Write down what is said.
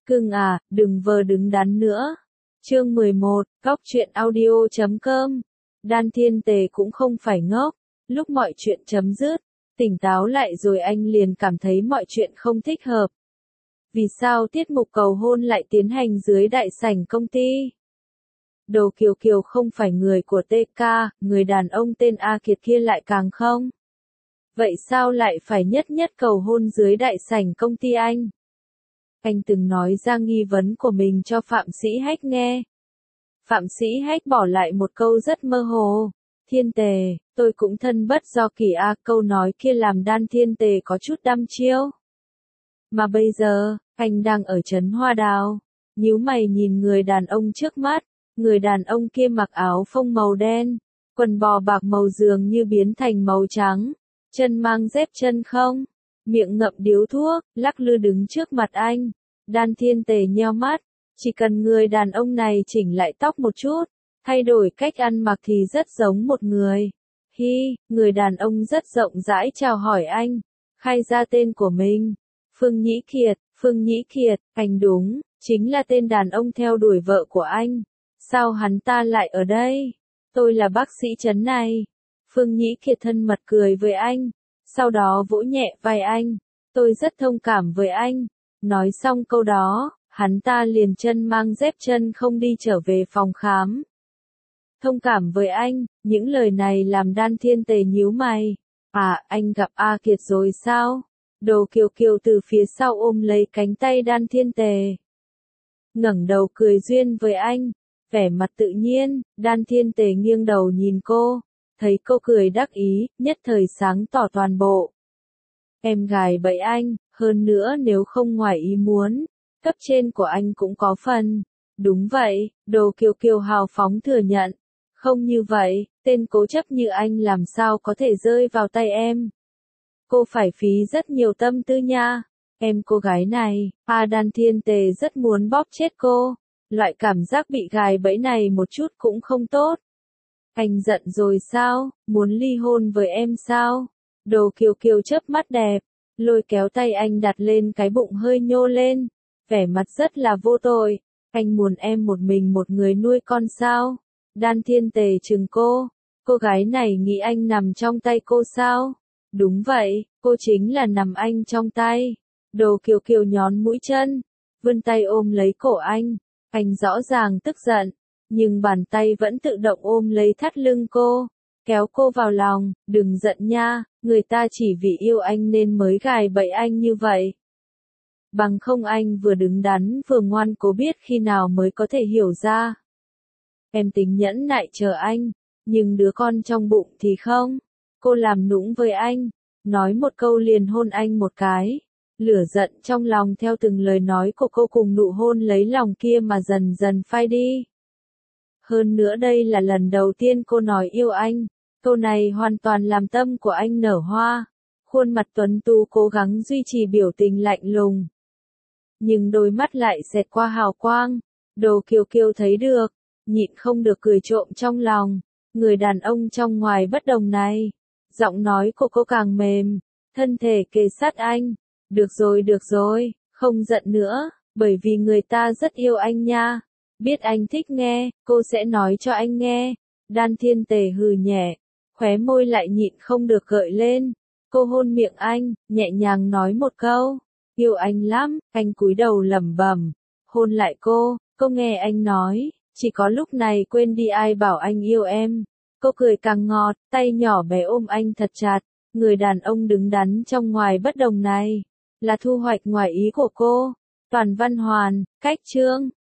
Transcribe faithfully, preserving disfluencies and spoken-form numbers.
Cưng à, đừng vờ đứng đắn nữa. Chương mười một, Góc truyện audio chấm com. Đan Thiên Tề cũng không phải ngốc, lúc mọi chuyện chấm dứt, tỉnh táo lại rồi anh liền cảm thấy mọi chuyện không thích hợp. Vì sao tiết mục cầu hôn lại tiến hành dưới đại sảnh công ty? Đồ Kiều Kiều không phải người của tê ca, người đàn ông tên A Kiệt kia lại càng không. Vậy sao lại phải nhất nhất cầu hôn dưới đại sảnh công ty anh? Anh từng nói ra nghi vấn của mình cho Phạm Sĩ Hách nghe. Phạm Sĩ Hách bỏ lại một câu rất mơ hồ. Thiên Tề, tôi cũng thân bất do kỷ a, câu nói kia làm Đan Thiên Tề có chút đăm chiêu. Mà bây giờ, anh đang ở trấn Hoa Đào, nhíu mày nhìn người đàn ông trước mắt, người đàn ông kia mặc áo phông màu đen, quần bò bạc màu dường như biến thành màu trắng, chân mang dép chân không, miệng ngậm điếu thuốc, lắc lư đứng trước mặt anh. Đan Thiên Tề nheo mắt, chỉ cần người đàn ông này chỉnh lại tóc một chút, thay đổi cách ăn mặc thì rất giống một người. Hi, người đàn ông rất rộng rãi chào hỏi anh, khai ra tên của mình. Phương Nhĩ Kiệt, Phương Nhĩ Kiệt, anh đúng, chính là tên đàn ông theo đuổi vợ của anh. Sao hắn ta lại ở đây? Tôi là bác sĩ trấn này. Phương Nhĩ Kiệt thân mật cười với anh, sau đó vỗ nhẹ vai anh. Tôi rất thông cảm với anh. Nói xong câu đó, hắn ta liền chân mang dép chân không đi trở về phòng khám. Thông cảm với anh, những lời này làm Đan Thiên Tề nhíu mày. À, anh gặp A Kiệt rồi sao? Đồ Kiều Kiều từ phía sau ôm lấy cánh tay Đan Thiên Tề. Ngẩng đầu cười duyên với anh, vẻ mặt tự nhiên. Đan Thiên Tề nghiêng đầu nhìn cô, thấy cô cười đắc ý, nhất thời sáng tỏ toàn bộ. Em gài bẫy anh, hơn nữa nếu không ngoài ý muốn, cấp trên của anh cũng có phần. Đúng vậy, Đồ Kiều Kiều hào phóng thừa nhận. Không như vậy, tên cố chấp như anh làm sao có thể rơi vào tay em. Cô phải phí rất nhiều tâm tư nha. Em cô gái này, A Đan Thiên Tề rất muốn bóp chết cô. Loại cảm giác bị gài bẫy này một chút cũng không tốt. Anh giận rồi sao, muốn ly hôn với em sao? Đồ Kiều Kiều chớp mắt đẹp, lôi kéo tay anh đặt lên cái bụng hơi nhô lên, vẻ mặt rất là vô tội. Anh muốn em một mình một người nuôi con sao? Đan Thiên Tề chừng cô, cô gái này nghĩ anh nằm trong tay cô sao? Đúng vậy, cô chính là nằm anh trong tay. Đồ Kiều Kiều nhón mũi chân, vươn tay ôm lấy cổ anh. Anh rõ ràng tức giận, nhưng bàn tay vẫn tự động ôm lấy thắt lưng cô, kéo cô vào lòng. Đừng giận nha, người ta chỉ vì yêu anh nên mới gài bẫy anh như vậy. Bằng không anh vừa đứng đắn vừa ngoan, cố biết khi nào mới có thể hiểu ra. Em tính nhẫn nại chờ anh, nhưng đứa con trong bụng thì không. Cô làm nũng với anh, nói một câu liền hôn anh một cái. Lửa giận trong lòng theo từng lời nói của cô cùng nụ hôn lấy lòng kia mà dần dần phai đi. Hơn nữa đây là lần đầu tiên cô nói yêu anh. Câu này hoàn toàn làm tâm của anh nở hoa. Khuôn mặt tuấn tú cố gắng duy trì biểu tình lạnh lùng, nhưng đôi mắt lại xẹt qua hào quang. Đồ Kiều Kiều thấy được, nhịn không được cười trộm trong lòng. Người đàn ông trong ngoài bất đồng này. Giọng nói của cô càng mềm, thân thể kề sát anh. Được rồi được rồi, không giận nữa, bởi vì người ta rất yêu anh nha. Biết anh thích nghe, cô sẽ nói cho anh nghe. Đan Thiên Tề hừ nhẹ, khóe môi lại nhịn không được gợi lên. Cô hôn miệng anh, nhẹ nhàng nói một câu. Yêu anh lắm. Anh cúi đầu lẩm bẩm, hôn lại cô. Cô nghe anh nói, chỉ có lúc này quên đi ai bảo anh yêu em. Cô cười càng ngọt, tay nhỏ bé ôm anh thật chặt. Người đàn ông đứng đắn trong ngoài bất đồng này, là thu hoạch ngoài ý của cô. Toàn Văn Hoàn, Cách Chương.